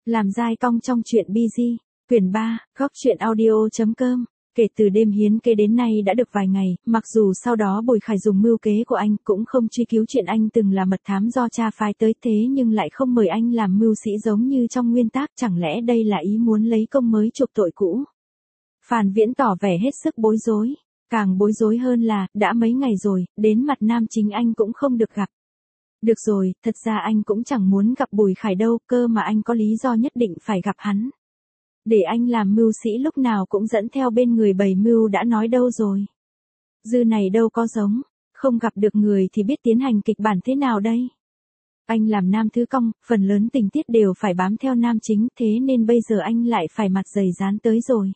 Làm dai cong trong truyện BG, quyển 3, góc truyện audio.com. Kể từ đêm hiến kế đến nay đã được vài ngày, mặc dù sau đó Bùi Khải dùng mưu kế của anh cũng không truy cứu chuyện anh từng là mật thám do cha phái tới, thế nhưng lại không mời anh làm mưu sĩ giống như trong nguyên tác, chẳng lẽ đây là ý muốn lấy công mới chuộc tội cũ? Phàn Viễn tỏ vẻ hết sức bối rối, càng bối rối hơn là, đã mấy ngày rồi, đến mặt nam chính anh cũng không được gặp. Được rồi, thật ra anh cũng chẳng muốn gặp Bùi Khải đâu, cơ mà anh có lý do nhất định phải gặp hắn. Để anh làm mưu sĩ lúc nào cũng dẫn theo bên người bày mưu đã nói đâu rồi. Dư này đâu có giống, không gặp được người thì biết tiến hành kịch bản thế nào đây. Anh làm nam thứ cong, phần lớn tình tiết đều phải bám theo nam chính, thế nên bây giờ anh lại phải mặt dày dán tới rồi.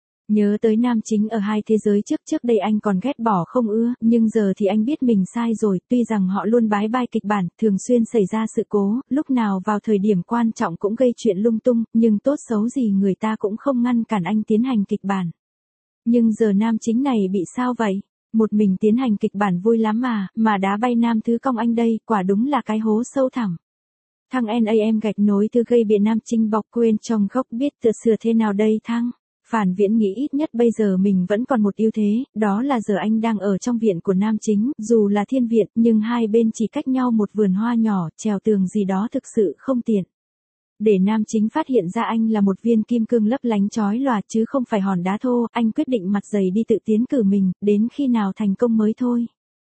Nhớ tới nam chính ở hai thế giới trước đây anh còn ghét bỏ không ưa, nhưng giờ thì anh biết mình sai rồi, tuy rằng họ luôn bái bai kịch bản, thường xuyên xảy ra sự cố, lúc nào vào thời điểm quan trọng cũng gây chuyện lung tung, nhưng tốt xấu gì người ta cũng không ngăn cản anh tiến hành kịch bản. Nhưng giờ nam chính này bị sao vậy? Một mình tiến hành kịch bản vui lắm mà đá bay nam thứ cong anh đây, quả đúng là cái hố sâu thẳm. Thằng NAM gạch nối từ gây bị nam chính bọc quên trong góc biết tự sửa thế nào đây thăng. Phàn Viễn nghĩ ít nhất bây giờ mình vẫn còn một ưu thế, đó là giờ anh đang ở trong viện của nam chính, dù là thiên viện, nhưng hai bên chỉ cách nhau một vườn hoa nhỏ, trèo tường gì đó thực sự không tiện. Để nam chính phát hiện ra anh là một viên kim cương lấp lánh chói lòa chứ không phải hòn đá thô, anh quyết định mặt dày đi tự tiến cử mình, đến khi nào thành công mới thôi.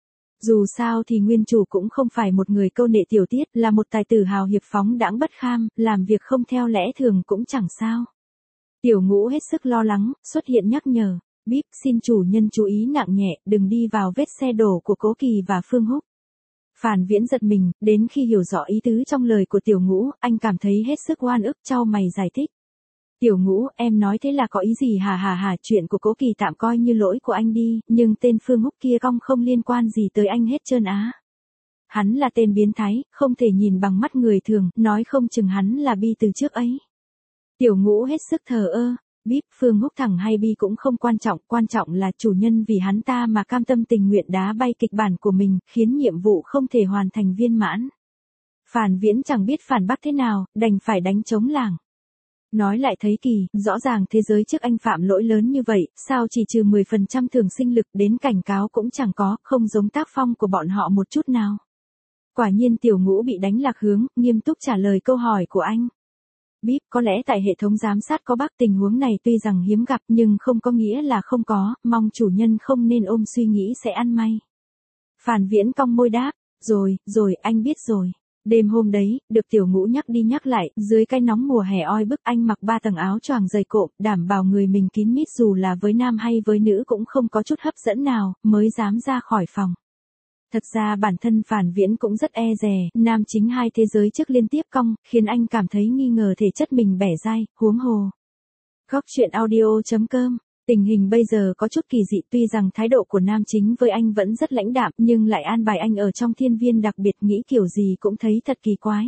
Dù sao thì nguyên chủ cũng không phải một người câu nệ tiểu tiết, là một tài tử hào hiệp phóng đãng bất kham, làm việc không theo lẽ thường cũng chẳng sao. Tiểu Ngũ hết sức lo lắng, xuất hiện nhắc nhở, bíp xin chủ nhân chú ý nặng nhẹ, đừng đi vào vết xe đổ của Cố Kỳ và Phương Húc. Phàn Viễn giật mình, đến khi hiểu rõ ý tứ trong lời của Tiểu Ngũ, anh cảm thấy hết sức oan ức, chau mày giải thích. Tiểu Ngũ, em nói thế là có ý gì hả, chuyện của Cố Kỳ tạm coi như lỗi của anh đi, nhưng tên Phương Húc kia cong không liên quan gì tới anh hết trơn á. Hắn là tên biến thái, không thể nhìn bằng mắt người thường, nói không chừng hắn là bi từ trước ấy. Tiểu Ngũ hết sức thờ ơ, bíp Phương Húc thẳng hay bi cũng không quan trọng là chủ nhân vì hắn ta mà cam tâm tình nguyện đá bay kịch bản của mình, khiến nhiệm vụ không thể hoàn thành viên mãn. Phàn Viễn chẳng biết phản bác thế nào, đành phải đánh trống lảng. Nói lại thấy kỳ, rõ ràng thế giới trước anh phạm lỗi lớn như vậy, sao chỉ trừ 10% thường sinh lực đến cảnh cáo cũng chẳng có, không giống tác phong của bọn họ một chút nào. Quả nhiên Tiểu Ngũ bị đánh lạc hướng, nghiêm túc trả lời câu hỏi của anh. Bíp, có lẽ tại hệ thống giám sát có bug, tình huống này tuy rằng hiếm gặp nhưng không có nghĩa là không có, mong chủ nhân không nên ôm suy nghĩ sẽ ăn may. Phàn Viễn cong môi đáp, rồi, anh biết rồi. Đêm hôm đấy, được Tiểu Ngũ nhắc đi nhắc lại, dưới cái nóng mùa hè oi bức anh mặc 3 tầng áo choàng dày cộm, đảm bảo người mình kín mít dù là với nam hay với nữ cũng không có chút hấp dẫn nào, mới dám ra khỏi phòng. Thật ra bản thân Phàn Viễn cũng rất e dè, nam chính hai thế giới trước liên tiếp cong, khiến anh cảm thấy nghi ngờ thể chất mình bẻ dai, huống hồ. Góc truyện audio.com. Tình hình bây giờ có chút kỳ dị, tuy rằng thái độ của nam chính với anh vẫn rất lãnh đạm, nhưng lại an bài anh ở trong thiên viên đặc biệt, nghĩ kiểu gì cũng thấy thật kỳ quái.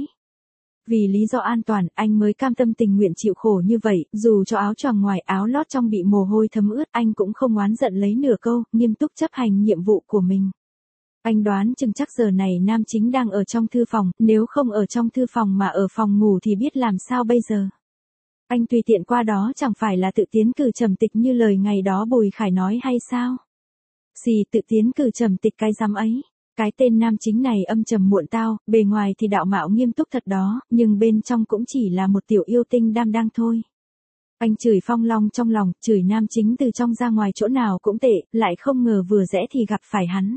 Vì lý do an toàn, anh mới cam tâm tình nguyện chịu khổ như vậy, dù cho áo choàng ngoài áo lót trong bị mồ hôi thấm ướt, anh cũng không oán giận lấy nửa câu, nghiêm túc chấp hành nhiệm vụ của mình. Anh đoán chừng chắc giờ này nam chính đang ở trong thư phòng, nếu không ở trong thư phòng mà ở phòng ngủ thì biết làm sao bây giờ. Anh tùy tiện qua đó chẳng phải là tự tiến cử trầm tịch như lời ngày đó Bùi Khải nói hay sao? Tự tiến cử trầm tịch cái rắm ấy. Cái tên nam chính này âm trầm muộn tao, bề ngoài thì đạo mạo nghiêm túc thật đó, nhưng bên trong cũng chỉ là một tiểu yêu tinh đam đang thôi. Anh chửi Phong Long trong lòng, chửi nam chính từ trong ra ngoài chỗ nào cũng tệ, lại không ngờ vừa rẽ thì gặp phải hắn.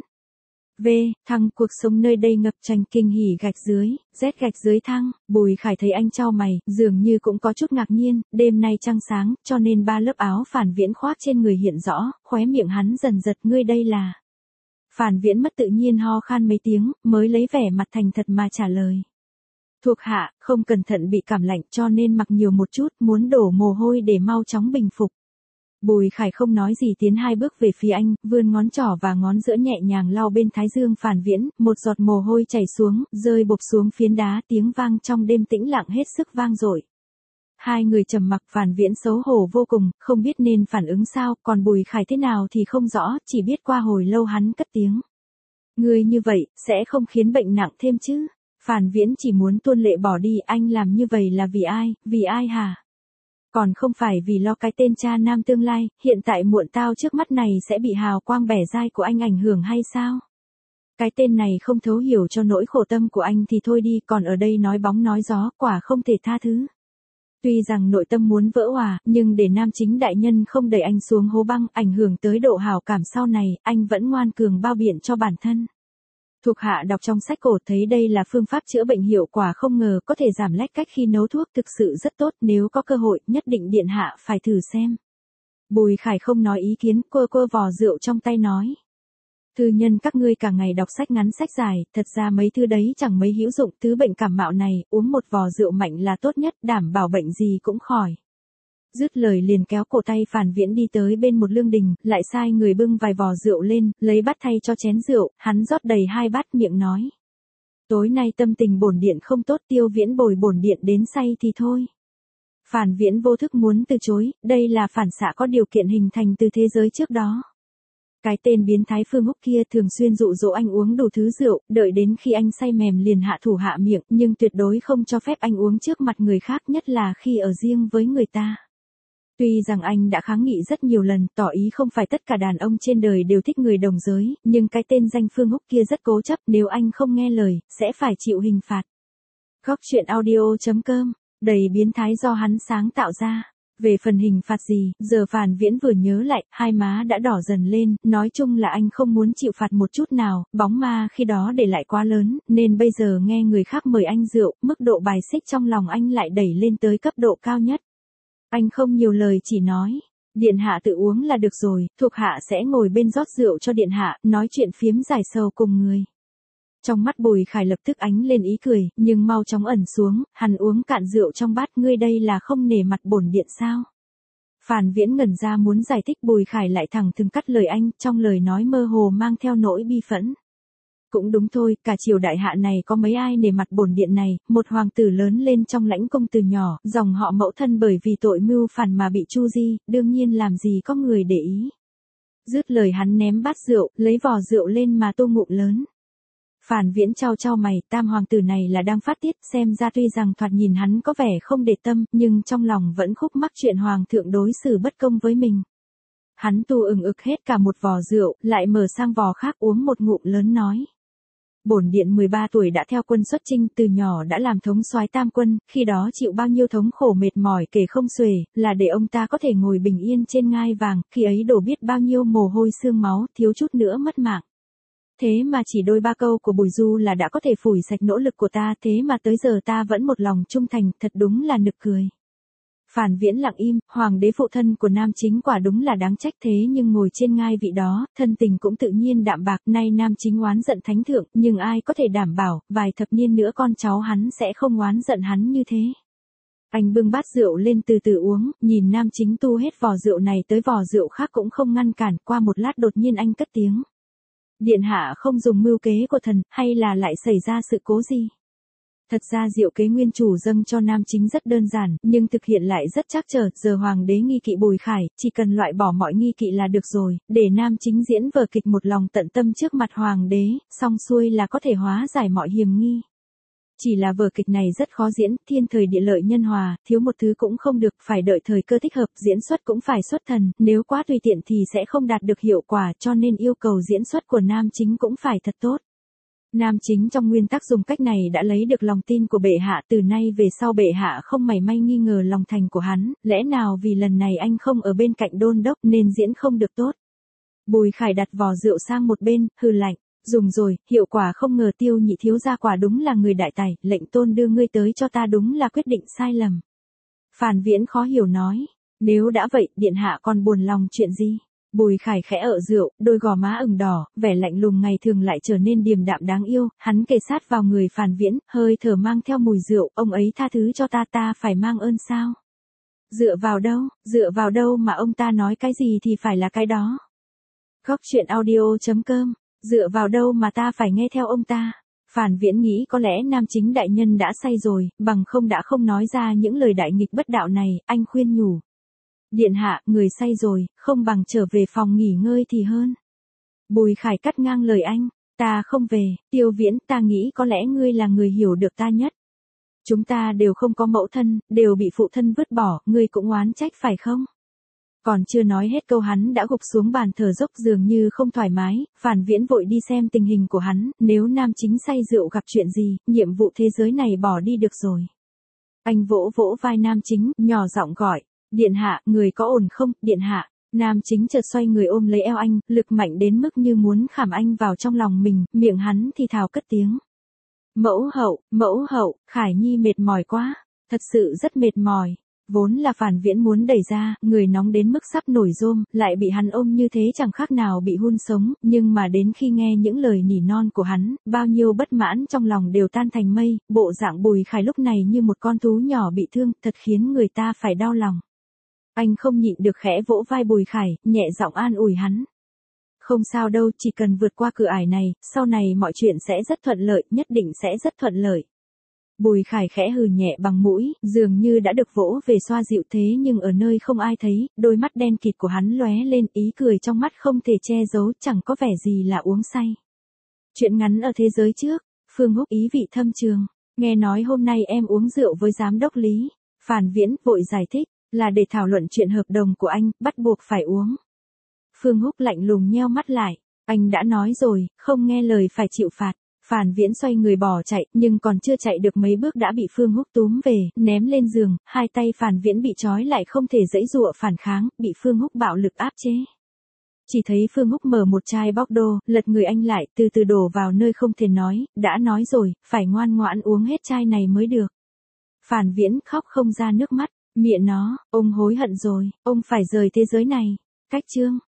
Thăng cuộc sống nơi đây ngập tràn kinh hỉ gạch dưới, rét gạch dưới thăng, Bùi Khải thấy anh chau mày, dường như cũng có chút ngạc nhiên, đêm nay trăng sáng, cho nên 3 lớp áo Phàn Viễn khoác trên người hiện rõ, khóe miệng hắn dần giật, ngươi đây là. Phàn Viễn mất tự nhiên ho khan mấy tiếng, mới lấy vẻ mặt thành thật mà trả lời. Thuộc hạ, không cẩn thận bị cảm lạnh cho nên mặc nhiều một chút, muốn đổ mồ hôi để mau chóng bình phục. Bùi Khải không nói gì tiến 2 bước về phía anh, vươn ngón trỏ và ngón giữa nhẹ nhàng lau bên thái dương Phàn Viễn, một giọt mồ hôi chảy xuống, rơi bộp xuống phiến đá, tiếng vang trong đêm tĩnh lặng hết sức vang dội. Hai người trầm mặc, Phàn Viễn xấu hổ vô cùng, không biết nên phản ứng sao, còn Bùi Khải thế nào thì không rõ, chỉ biết qua hồi lâu hắn cất tiếng. Người như vậy, sẽ không khiến bệnh nặng thêm chứ? Phàn Viễn chỉ muốn tuôn lệ bỏ đi, anh làm như vậy là vì ai hả? Còn không phải vì lo cái tên cha nam tương lai, hiện tại muộn tao trước mắt này sẽ bị hào quang bẻ dai của anh ảnh hưởng hay sao? Cái tên này không thấu hiểu cho nỗi khổ tâm của anh thì thôi đi, còn ở đây nói bóng nói gió, quả không thể tha thứ. Tuy rằng nội tâm muốn vỡ hòa, nhưng để nam chính đại nhân không đẩy anh xuống hố băng, ảnh hưởng tới độ hảo cảm sau này, anh vẫn ngoan cường bao biện cho bản thân. Thuộc hạ đọc trong sách cổ thấy đây là phương pháp chữa bệnh hiệu quả không ngờ có thể giảm lách cách khi nấu thuốc, thực sự rất tốt, nếu có cơ hội, nhất định điện hạ phải thử xem. Bùi Khải không nói ý kiến, cô vò rượu trong tay nói. Thư nhân các ngươi cả ngày đọc sách ngắn sách dài, thật ra mấy thứ đấy chẳng mấy hữu dụng, thứ bệnh cảm mạo này, uống một vò rượu mạnh là tốt nhất, đảm bảo bệnh gì cũng khỏi. Dứt lời liền kéo cổ tay Phàn Viễn đi tới bên một lương đình, lại sai người bưng vài vò rượu lên, lấy bát thay cho chén rượu, hắn rót đầy 2 bát miệng nói. Tối nay tâm tình bổn điện không tốt, Tiêu Viễn bồi bổn điện đến say thì thôi. Phàn Viễn vô thức muốn từ chối, đây là phản xạ có điều kiện hình thành từ thế giới trước đó. Cái tên biến thái Phương Húc kia thường xuyên dụ dỗ anh uống đủ thứ rượu, đợi đến khi anh say mềm liền hạ thủ hạ miệng, nhưng tuyệt đối không cho phép anh uống trước mặt người khác, nhất là khi ở riêng với người ta. Tuy rằng anh đã kháng nghị rất nhiều lần, tỏ ý không phải tất cả đàn ông trên đời đều thích người đồng giới, nhưng cái tên danh Phương Húc kia rất cố chấp, nếu anh không nghe lời, sẽ phải chịu hình phạt. Góc truyện audio.com, đầy biến thái do hắn sáng tạo ra. Về phần hình phạt gì, giờ Phàn Viễn vừa nhớ lại, hai má đã đỏ dần lên, nói chung là anh không muốn chịu phạt một chút nào, bóng ma khi đó để lại quá lớn, nên bây giờ nghe người khác mời anh rượu, mức độ bài xích trong lòng anh lại đẩy lên tới cấp độ cao nhất. Anh không nhiều lời chỉ nói, điện hạ tự uống là được rồi, thuộc hạ sẽ ngồi bên rót rượu cho điện hạ, nói chuyện phiếm giải sầu cùng người. Trong mắt Bùi Khải lập tức ánh lên ý cười, nhưng mau chóng ẩn xuống, hắn uống cạn rượu trong bát, ngươi đây là không nể mặt bổn điện sao? Phàn Viễn ngẩn ra muốn giải thích, Bùi Khải lại thẳng thừng cắt lời anh, trong lời nói mơ hồ mang theo nỗi bi phẫn. Cũng đúng thôi, cả triều đại hạ này có mấy ai nể mặt bổn điện này, một hoàng tử lớn lên trong lãnh cung từ nhỏ, dòng họ mẫu thân bởi vì tội mưu phản mà bị tru di, đương nhiên làm gì có người để ý. Dứt lời hắn ném bát rượu, lấy vò rượu lên mà tô ngụm lớn. Phàn Viễn chau mày, tam hoàng tử này là đang phát tiết, xem ra tuy rằng thoạt nhìn hắn có vẻ không để tâm, nhưng trong lòng vẫn khúc mắc chuyện hoàng thượng đối xử bất công với mình. Hắn tu ực hết cả một vò rượu, lại mở sang vò khác uống một ngụm lớn nói. Bổn điện 13 tuổi đã theo quân xuất chinh, từ nhỏ đã làm thống soái tam quân, khi đó chịu bao nhiêu thống khổ mệt mỏi kể không xuể, là để ông ta có thể ngồi bình yên trên ngai vàng, khi ấy đổ biết bao nhiêu mồ hôi xương máu, thiếu chút nữa mất mạng. Thế mà chỉ đôi ba câu của Bùi Du là đã có thể phủi sạch nỗ lực của ta, thế mà tới giờ ta vẫn một lòng trung thành, thật đúng là nực cười. Phàn Viễn lặng im, hoàng đế phụ thân của nam chính quả đúng là đáng trách, thế nhưng ngồi trên ngai vị đó, thân tình cũng tự nhiên đạm bạc, nay nam chính oán giận thánh thượng, nhưng ai có thể đảm bảo, vài thập niên nữa con cháu hắn sẽ không oán giận hắn như thế. Anh bưng bát rượu lên từ từ uống, nhìn nam chính tu hết vò rượu này tới vò rượu khác cũng không ngăn cản, qua một lát đột nhiên anh cất tiếng. Điện hạ không dùng mưu kế của thần, hay là lại xảy ra sự cố gì? Thật ra diệu kế nguyên chủ dâng cho nam chính rất đơn giản, nhưng thực hiện lại rất trắc trở, giờ hoàng đế nghi kỵ Bùi Khải, chỉ cần loại bỏ mọi nghi kỵ là được rồi, để nam chính diễn vở kịch một lòng tận tâm trước mặt hoàng đế, xong xuôi là có thể hóa giải mọi hiềm nghi. Chỉ là vở kịch này rất khó diễn, thiên thời địa lợi nhân hòa, thiếu một thứ cũng không được, phải đợi thời cơ thích hợp, diễn xuất cũng phải xuất thần, nếu quá tùy tiện thì sẽ không đạt được hiệu quả, cho nên yêu cầu diễn xuất của nam chính cũng phải thật tốt. Nam chính trong nguyên tắc dùng cách này đã lấy được lòng tin của bệ hạ, từ nay về sau bệ hạ không mảy may nghi ngờ lòng thành của hắn, lẽ nào vì lần này anh không ở bên cạnh đôn đốc nên diễn không được tốt. Bùi Khải đặt vò rượu sang một bên, hừ lạnh. Dùng rồi, hiệu quả không ngờ Tiêu nhị thiếu gia quả đúng là người đại tài, lệnh tôn đưa ngươi tới cho ta đúng là quyết định sai lầm. Phàn Viễn khó hiểu nói, nếu đã vậy, điện hạ còn buồn lòng chuyện gì? Bùi Khải khẽ ợ rượu, đôi gò má ửng đỏ, vẻ lạnh lùng ngày thường lại trở nên điềm đạm đáng yêu, hắn kề sát vào người Phàn Viễn, hơi thở mang theo mùi rượu, ông ấy tha thứ cho ta phải mang ơn sao? Dựa vào đâu mà ông ta nói cái gì thì phải là cái đó. Góc truyện audio.com, dựa vào đâu mà ta phải nghe theo ông ta? Phàn Viễn nghĩ có lẽ nam chính đại nhân đã say rồi, bằng không đã không nói ra những lời đại nghịch bất đạo này, anh khuyên nhủ. Điện hạ, người say rồi, không bằng trở về phòng nghỉ ngơi thì hơn. Bùi Khải cắt ngang lời anh. Ta không về, Tiêu Viễn, ta nghĩ có lẽ ngươi là người hiểu được ta nhất. Chúng ta đều không có mẫu thân, đều bị phụ thân vứt bỏ, ngươi cũng oán trách phải không? Còn chưa nói hết câu hắn đã gục xuống bàn thở dốc dường như không thoải mái, Phản Viễn vội đi xem tình hình của hắn, nếu nam chính say rượu gặp chuyện gì, nhiệm vụ thế giới này bỏ đi được rồi. Anh vỗ vỗ vai nam chính, nhỏ giọng gọi, điện hạ, người có ổn không, điện hạ. Nam chính chợt xoay người ôm lấy eo anh, lực mạnh đến mức như muốn khảm anh vào trong lòng mình, miệng hắn thì thào cất tiếng. Mẫu hậu, Khải Nhi mệt mỏi quá, thật sự rất mệt mỏi. Vốn là Phản Viễn muốn đẩy ra, người nóng đến mức sắp nổi rôm, lại bị hắn ôm như thế chẳng khác nào bị hun sống, nhưng mà đến khi nghe những lời nỉ non của hắn, bao nhiêu bất mãn trong lòng đều tan thành mây, bộ dạng Bùi Khải lúc này như một con thú nhỏ bị thương, thật khiến người ta phải đau lòng. Anh không nhịn được khẽ vỗ vai Bùi Khải, nhẹ giọng an ủi hắn. Không sao đâu, chỉ cần vượt qua cửa ải này, sau này mọi chuyện sẽ rất thuận lợi, nhất định sẽ rất thuận lợi. Bùi Khải khẽ hừ nhẹ bằng mũi, dường như đã được vỗ về xoa dịu thế nhưng ở nơi không ai thấy, đôi mắt đen kịt của hắn lóe lên ý cười trong mắt không thể che giấu, chẳng có vẻ gì là uống say. Chuyện ngắn ở thế giới trước, Phương Húc ý vị thâm trường, nghe nói hôm nay em uống rượu với giám đốc Lý. Phản Viễn vội giải thích, là để thảo luận chuyện hợp đồng của anh, bắt buộc phải uống. Phương Húc lạnh lùng nheo mắt lại, anh đã nói rồi, không nghe lời phải chịu phạt. Phản Viễn xoay người bỏ chạy, nhưng còn chưa chạy được mấy bước đã bị Phương Húc túm về, ném lên giường, hai tay Phản Viễn bị trói lại không thể giãy giụa phản kháng, bị Phương Húc bạo lực áp chế. Chỉ thấy Phương Húc mở một chai Bordeaux, lật người anh lại, từ từ đổ vào nơi không thể nói, đã nói rồi, phải ngoan ngoãn uống hết chai này mới được. Phản Viễn khóc không ra nước mắt, mẹ nó, ông hối hận rồi, ông phải rời thế giới này. Cách chương